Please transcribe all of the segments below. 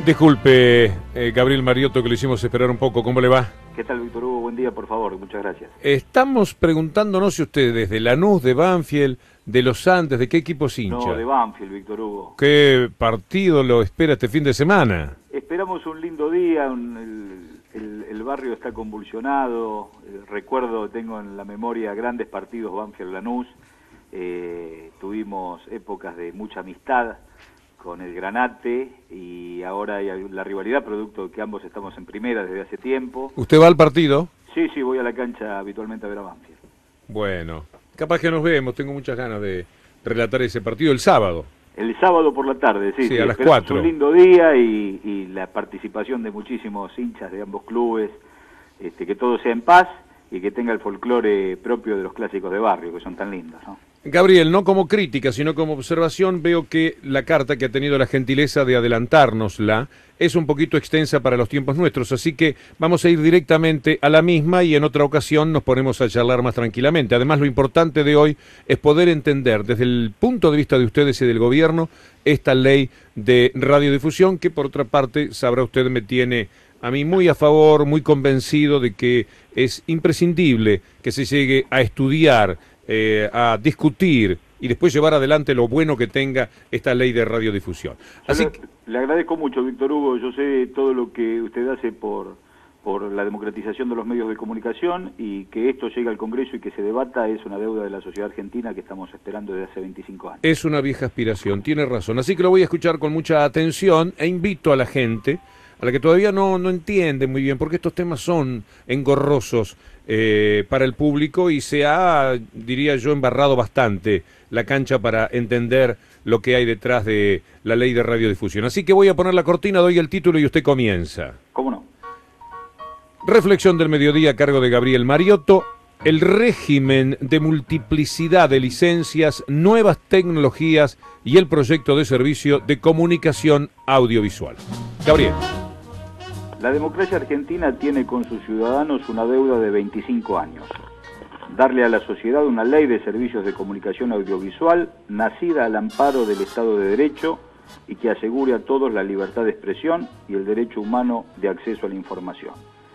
Disculpe, Gabriel Mariotto, que lo hicimos esperar un poco. ¿Cómo le va? ¿Qué tal, Víctor Hugo? Buen día, por favor. Muchas gracias. Estamos preguntándonos si usted desde Lanús, de Banfield, de Los Andes, ¿de qué equipo hincha? No, de Banfield, Víctor Hugo. ¿Qué partido lo espera este fin de semana? Esperamos un lindo día, el barrio está convulsionado, tengo en la memoria grandes partidos Banfield-Lanús, tuvimos épocas de mucha amistad con el Granate y ahora hay la rivalidad producto de que ambos estamos en primera desde hace tiempo. ¿Usted va al partido? Sí, voy a la cancha habitualmente a ver a Banfield. Bueno, capaz que nos vemos, tengo muchas ganas de relatar ese partido el sábado. El sábado por la tarde, sí, a las 4. Un lindo día y la participación de muchísimos hinchas de ambos clubes, que todo sea en paz y que tenga el folclore propio de los clásicos de barrio, que son tan lindos, ¿no? Gabriel, no como crítica, sino como observación, veo que la carta que ha tenido la gentileza de adelantárnosla es un poquito extensa para los tiempos nuestros, así que vamos a ir directamente a la misma y en otra ocasión nos ponemos a charlar más tranquilamente. Además, lo importante de hoy es poder entender desde el punto de vista de ustedes y del gobierno esta ley de radiodifusión que, por otra parte, sabrá usted, me tiene a mí muy a favor, muy convencido de que es imprescindible que se llegue a estudiar, a discutir y después llevar adelante lo bueno que tenga esta ley de radiodifusión. Así le agradezco mucho, Víctor Hugo. Yo sé todo lo que usted hace por la democratización de los medios de comunicación y que esto llegue al Congreso y que se debata es una deuda de la sociedad argentina que estamos esperando desde hace 25 años. Es una vieja aspiración, tiene razón. Así que lo voy a escuchar con mucha atención e invito a la gente, a la que todavía no entiende muy bien, porque estos temas son engorrosos para el público y se ha, diría yo, embarrado bastante la cancha para entender lo que hay detrás de la ley de radiodifusión. Así que voy a poner la cortina, doy el título y usted comienza. ¿Cómo no? Reflexión del mediodía a cargo de Gabriel Mariotto. El régimen de multiplicidad de licencias, nuevas tecnologías y el proyecto de servicio de comunicación audiovisual. Gabriel. La democracia argentina tiene con sus ciudadanos una deuda de 25 años. Darle a la sociedad una ley de servicios de comunicación audiovisual nacida al amparo del Estado de Derecho y que asegure a todos la libertad de expresión y el derecho humano de acceso a la información.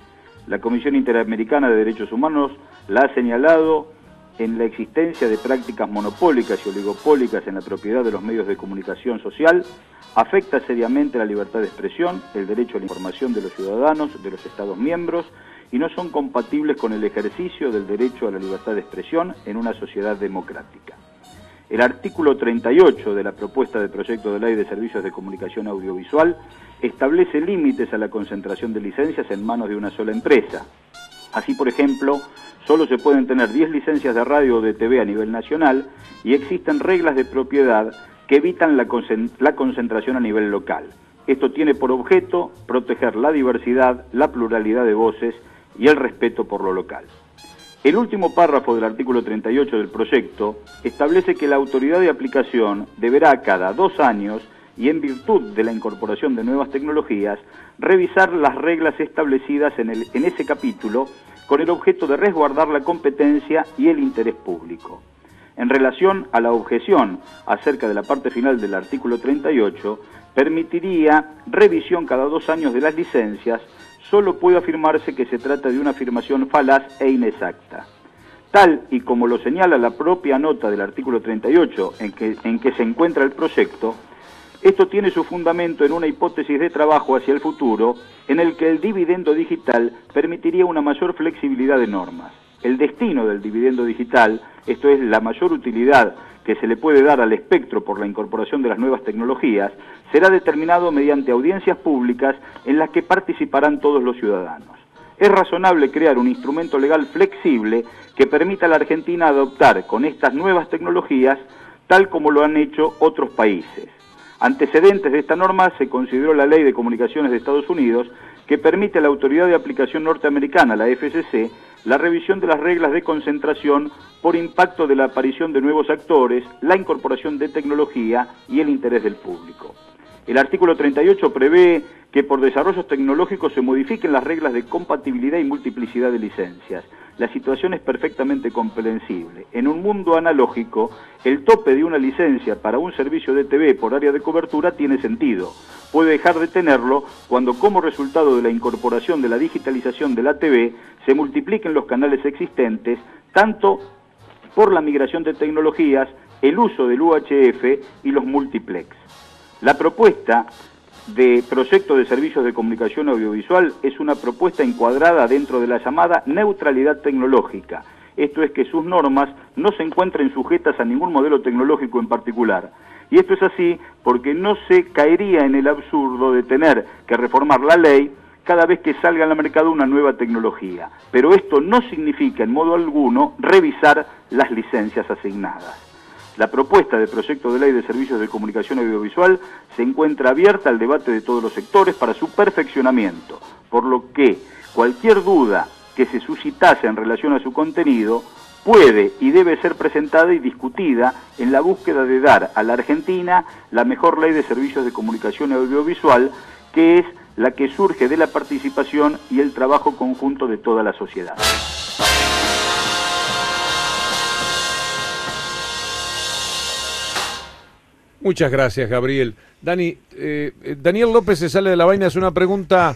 La Comisión Interamericana de Derechos Humanos la ha señalado en la existencia de prácticas monopólicas y oligopólicas en la propiedad de los medios de comunicación social, afecta seriamente la libertad de expresión, el derecho a la información de los ciudadanos, de los Estados miembros, y no son compatibles con el ejercicio del derecho a la libertad de expresión en una sociedad democrática. El artículo 38 de la propuesta de proyecto de ley de servicios de comunicación audiovisual establece límites a la concentración de licencias en manos de una sola empresa. Así, por ejemplo, solo se pueden tener 10 licencias de radio o de TV a nivel nacional y existen reglas de propiedad que evitan la concentración a nivel local. Esto tiene por objeto proteger la diversidad, la pluralidad de voces y el respeto por lo local. El último párrafo del artículo 38 del proyecto establece que la autoridad de aplicación deberá cada 2 años y en virtud de la incorporación de nuevas tecnologías, revisar las reglas establecidas en ese capítulo con el objeto de resguardar la competencia y el interés público. En relación a la objeción acerca de la parte final del artículo 38, permitiría revisión cada 2 años de las licencias, solo puede afirmarse que se trata de una afirmación falaz e inexacta. Tal y como lo señala la propia nota del artículo 38 en que se encuentra el proyecto, esto tiene su fundamento en una hipótesis de trabajo hacia el futuro en el que el dividendo digital permitiría una mayor flexibilidad de normas. El destino del dividendo digital, esto es, la mayor utilidad que se le puede dar al espectro por la incorporación de las nuevas tecnologías, será determinado mediante audiencias públicas en las que participarán todos los ciudadanos. Es razonable crear un instrumento legal flexible que permita a la Argentina adoptar con estas nuevas tecnologías tal como lo han hecho otros países. Antecedentes de esta norma se consideró la Ley de Comunicaciones de Estados Unidos, que permite a la Autoridad de Aplicación Norteamericana, la FCC, la revisión de las reglas de concentración por impacto de la aparición de nuevos actores, la incorporación de tecnología y el interés del público. El artículo 38 prevé que por desarrollos tecnológicos se modifiquen las reglas de compatibilidad y multiplicidad de licencias. La situación es perfectamente comprensible. En un mundo analógico, el tope de una licencia para un servicio de TV por área de cobertura tiene sentido. puede dejar de tenerlo cuando, como resultado de la incorporación de la digitalización de la TV, se multipliquen los canales existentes, tanto por la migración de tecnologías, el uso del UHF y los multiplex. La propuesta de proyecto de servicios de comunicación audiovisual es una propuesta encuadrada dentro de la llamada neutralidad tecnológica. Esto es que sus normas no se encuentren sujetas a ningún modelo tecnológico en particular. Y esto es así porque no se caería en el absurdo de tener que reformar la ley cada vez que salga al mercado una nueva tecnología. Pero esto no significa en modo alguno revisar las licencias asignadas. La propuesta de proyecto de ley de servicios de comunicación audiovisual se encuentra abierta al debate de todos los sectores para su perfeccionamiento, por lo que cualquier duda que se suscitase en relación a su contenido puede y debe ser presentada y discutida en la búsqueda de dar a la Argentina la mejor ley de servicios de comunicación audiovisual, que es la que surge de la participación y el trabajo conjunto de toda la sociedad. Muchas gracias, Gabriel. Dani, Daniel López se sale de la vaina, es una pregunta,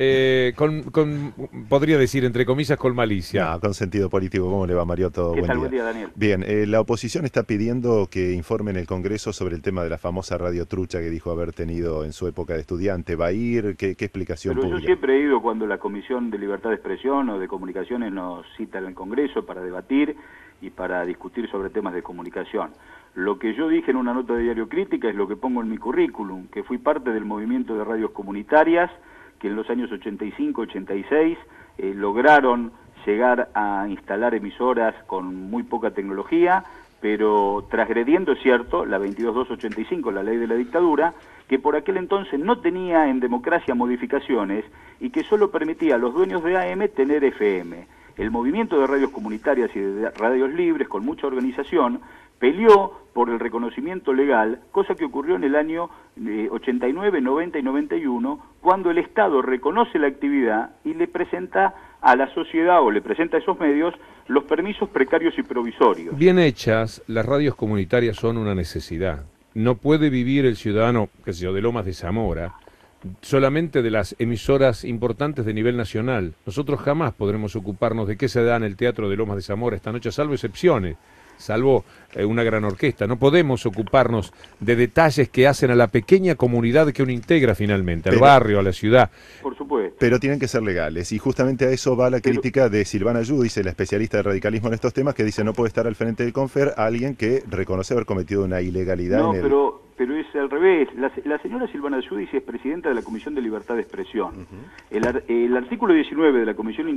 podría decir, entre comillas, con malicia. No, con sentido político. ¿Cómo le va, Mariotto? ¿Qué tal? Buen día, Daniel. Bien, la oposición está pidiendo que informe en el Congreso sobre el tema de la famosa radio trucha que dijo haber tenido en su época de estudiante. ¿Va a ir? ¿Qué explicación Pero pública? Yo siempre he ido cuando la Comisión de Libertad de Expresión o de Comunicaciones nos cita en el Congreso para debatir y para discutir sobre temas de comunicación. Lo que yo dije en una nota de Diario Crítica es lo que pongo en mi currículum, que fui parte del movimiento de radios comunitarias que en los años 85-86 lograron llegar a instalar emisoras con muy poca tecnología, pero transgrediendo, es cierto, la 22285, la ley de la dictadura, que por aquel entonces no tenía en democracia modificaciones y que solo permitía a los dueños de AM tener FM. El movimiento de radios comunitarias y de radios libres, con mucha organización, peleó por el reconocimiento legal, cosa que ocurrió en el año 89, 90 y 91, cuando el Estado reconoce la actividad y le presenta a la sociedad o le presenta a esos medios los permisos precarios y provisorios. Bien hechas, las radios comunitarias son una necesidad. No puede vivir el ciudadano, qué sé yo, de Lomas de Zamora, solamente de las emisoras importantes de nivel nacional. Nosotros jamás podremos ocuparnos de qué se da en el Teatro de Lomas de Zamora esta noche, salvo excepciones, salvo una gran orquesta. No podemos ocuparnos de detalles que hacen a la pequeña comunidad que uno integra finalmente, al barrio, a la ciudad. Por supuesto. Pero tienen que ser legales, y justamente a eso va la crítica de Silvana Giudice, la especialista de radicalismo en estos temas, que dice no puede estar al frente del Confer alguien que reconoce haber cometido una ilegalidad. No, pero es al revés. La señora Silvana Giudice es presidenta de la Comisión de Libertad de Expresión. El artículo 19 de la Comisión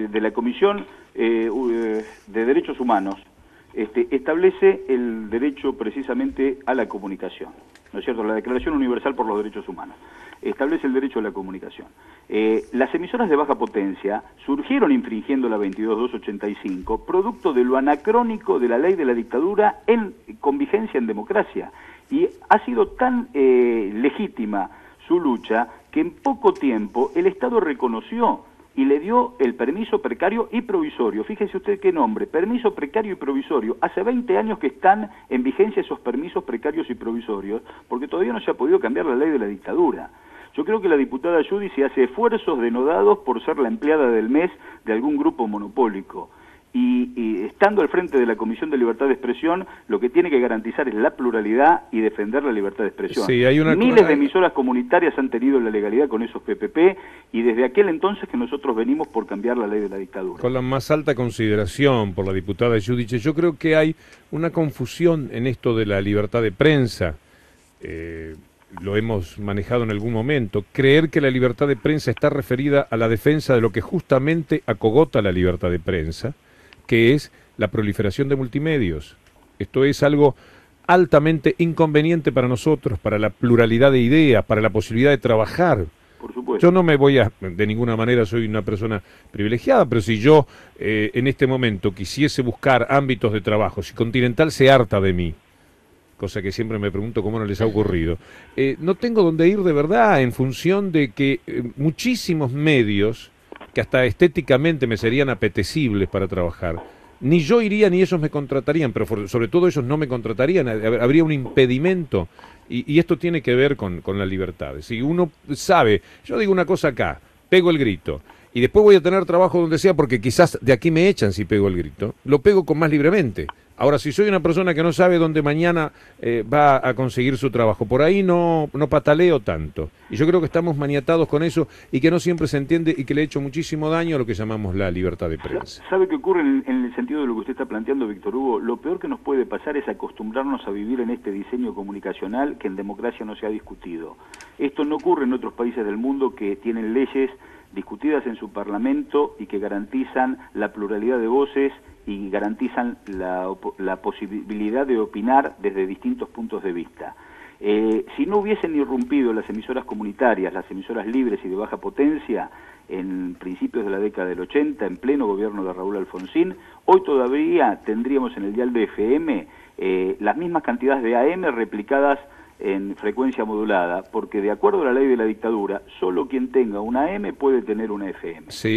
de Derechos Humanos establece el derecho precisamente a la comunicación, ¿no es cierto? La Declaración Universal por los Derechos Humanos establece el derecho a la comunicación. Las emisoras de baja potencia surgieron infringiendo la 22285, producto de lo anacrónico de la ley de la dictadura con vigencia en democracia, y ha sido tan legítima su lucha que en poco tiempo el Estado reconoció y le dio el permiso precario y provisorio. Fíjese usted qué nombre, permiso precario y provisorio. Hace 20 años que están en vigencia esos permisos precarios y provisorios, porque todavía no se ha podido cambiar la ley de la dictadura. Yo creo que la diputada Giudice hace esfuerzos denodados por ser la empleada del mes de algún grupo monopólico. Y estando al frente de la Comisión de Libertad de Expresión, lo que tiene que garantizar es la pluralidad y defender la libertad de expresión. Sí, Miles de emisoras comunitarias han tenido la legalidad con esos PPP, y desde aquel entonces que nosotros venimos por cambiar la ley de la dictadura. Con la más alta consideración por la diputada Giudice, yo creo que hay una confusión en esto de la libertad de prensa. Lo hemos manejado en algún momento. Creer que la libertad de prensa está referida a la defensa de lo que justamente acogota la libertad de prensa, que es la proliferación de multimedios. Esto es algo altamente inconveniente para nosotros, para la pluralidad de ideas, para la posibilidad de trabajar. Por supuesto. Yo no me voy de ninguna manera soy una persona privilegiada, pero si yo en este momento quisiese buscar ámbitos de trabajo, si Continental se harta de mí, cosa que siempre me pregunto cómo no les ha ocurrido, no tengo dónde ir de verdad, en función de que muchísimos medios que hasta estéticamente me serían apetecibles para trabajar, ni yo iría ni ellos me contratarían, pero sobre todo ellos no me contratarían, habría un impedimento Y esto tiene que ver con la libertad. Si uno sabe, yo digo una cosa acá, pego el grito, y después voy a tener trabajo donde sea porque quizás de aquí me echan si pego el grito, lo pego con más libremente. Ahora, si soy una persona que no sabe dónde mañana va a conseguir su trabajo, por ahí no pataleo tanto. Y yo creo que estamos maniatados con eso y que no siempre se entiende y que le ha hecho muchísimo daño a lo que llamamos la libertad de prensa. ¿Sabe qué ocurre en el sentido de lo que usted está planteando, Víctor Hugo? Lo peor que nos puede pasar es acostumbrarnos a vivir en este diseño comunicacional que en democracia no se ha discutido. Esto no ocurre en otros países del mundo que tienen leyes discutidas en su parlamento y que garantizan la pluralidad de voces y garantizan la posibilidad de opinar desde distintos puntos de vista. Si no hubiesen irrumpido las emisoras comunitarias, las emisoras libres y de baja potencia, en principios de la década del 80, en pleno gobierno de Raúl Alfonsín, hoy todavía tendríamos en el dial de FM las mismas cantidades de AM replicadas en frecuencia modulada, porque de acuerdo a la ley de la dictadura, solo quien tenga una AM puede tener una FM. Sí,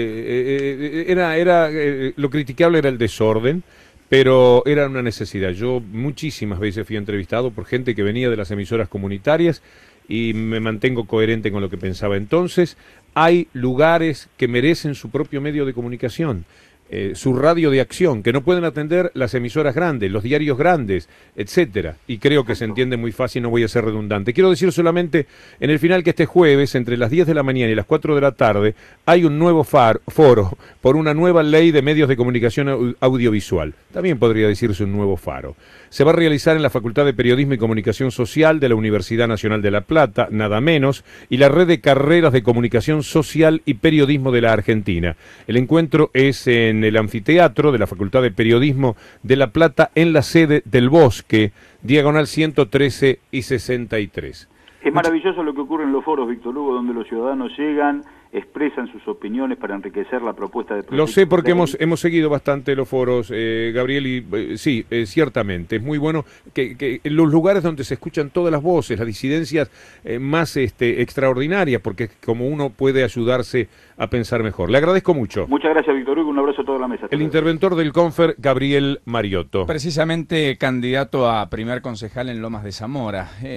lo criticable era el desorden, pero era una necesidad. Yo muchísimas veces fui entrevistado por gente que venía de las emisoras comunitarias y me mantengo coherente con lo que pensaba entonces. Hay lugares que merecen su propio medio de comunicación. Su radio de acción, que no pueden atender las emisoras grandes, los diarios grandes, etcétera. Y creo que se entiende muy fácil, no voy a ser redundante. Quiero decir solamente en el final que este jueves, entre las 10 de la mañana y las 4 de la tarde, hay un nuevo foro por una nueva ley de medios de comunicación audiovisual. También podría decirse un nuevo faro. Se va a realizar en la Facultad de Periodismo y Comunicación Social de la Universidad Nacional de La Plata, nada menos, y la Red de Carreras de Comunicación Social y Periodismo de la Argentina. El encuentro es en el anfiteatro de la Facultad de Periodismo de La Plata, en la sede del Bosque, diagonal 113 y 63. Es maravilloso lo que ocurre en los foros, Víctor Hugo, donde los ciudadanos llegan, expresan sus opiniones para enriquecer la propuesta de proyecto. Lo sé porque hemos seguido bastante los foros, Gabriel, y sí, ciertamente, es muy bueno que en los lugares donde se escuchan todas las voces, las disidencias más extraordinarias, porque como uno puede ayudarse a pensar mejor. Le agradezco mucho. Muchas gracias, Víctor Hugo, un abrazo a toda la mesa. El interventor del Confer, Gabriel Mariotto. Precisamente candidato a primer concejal en Lomas de Zamora.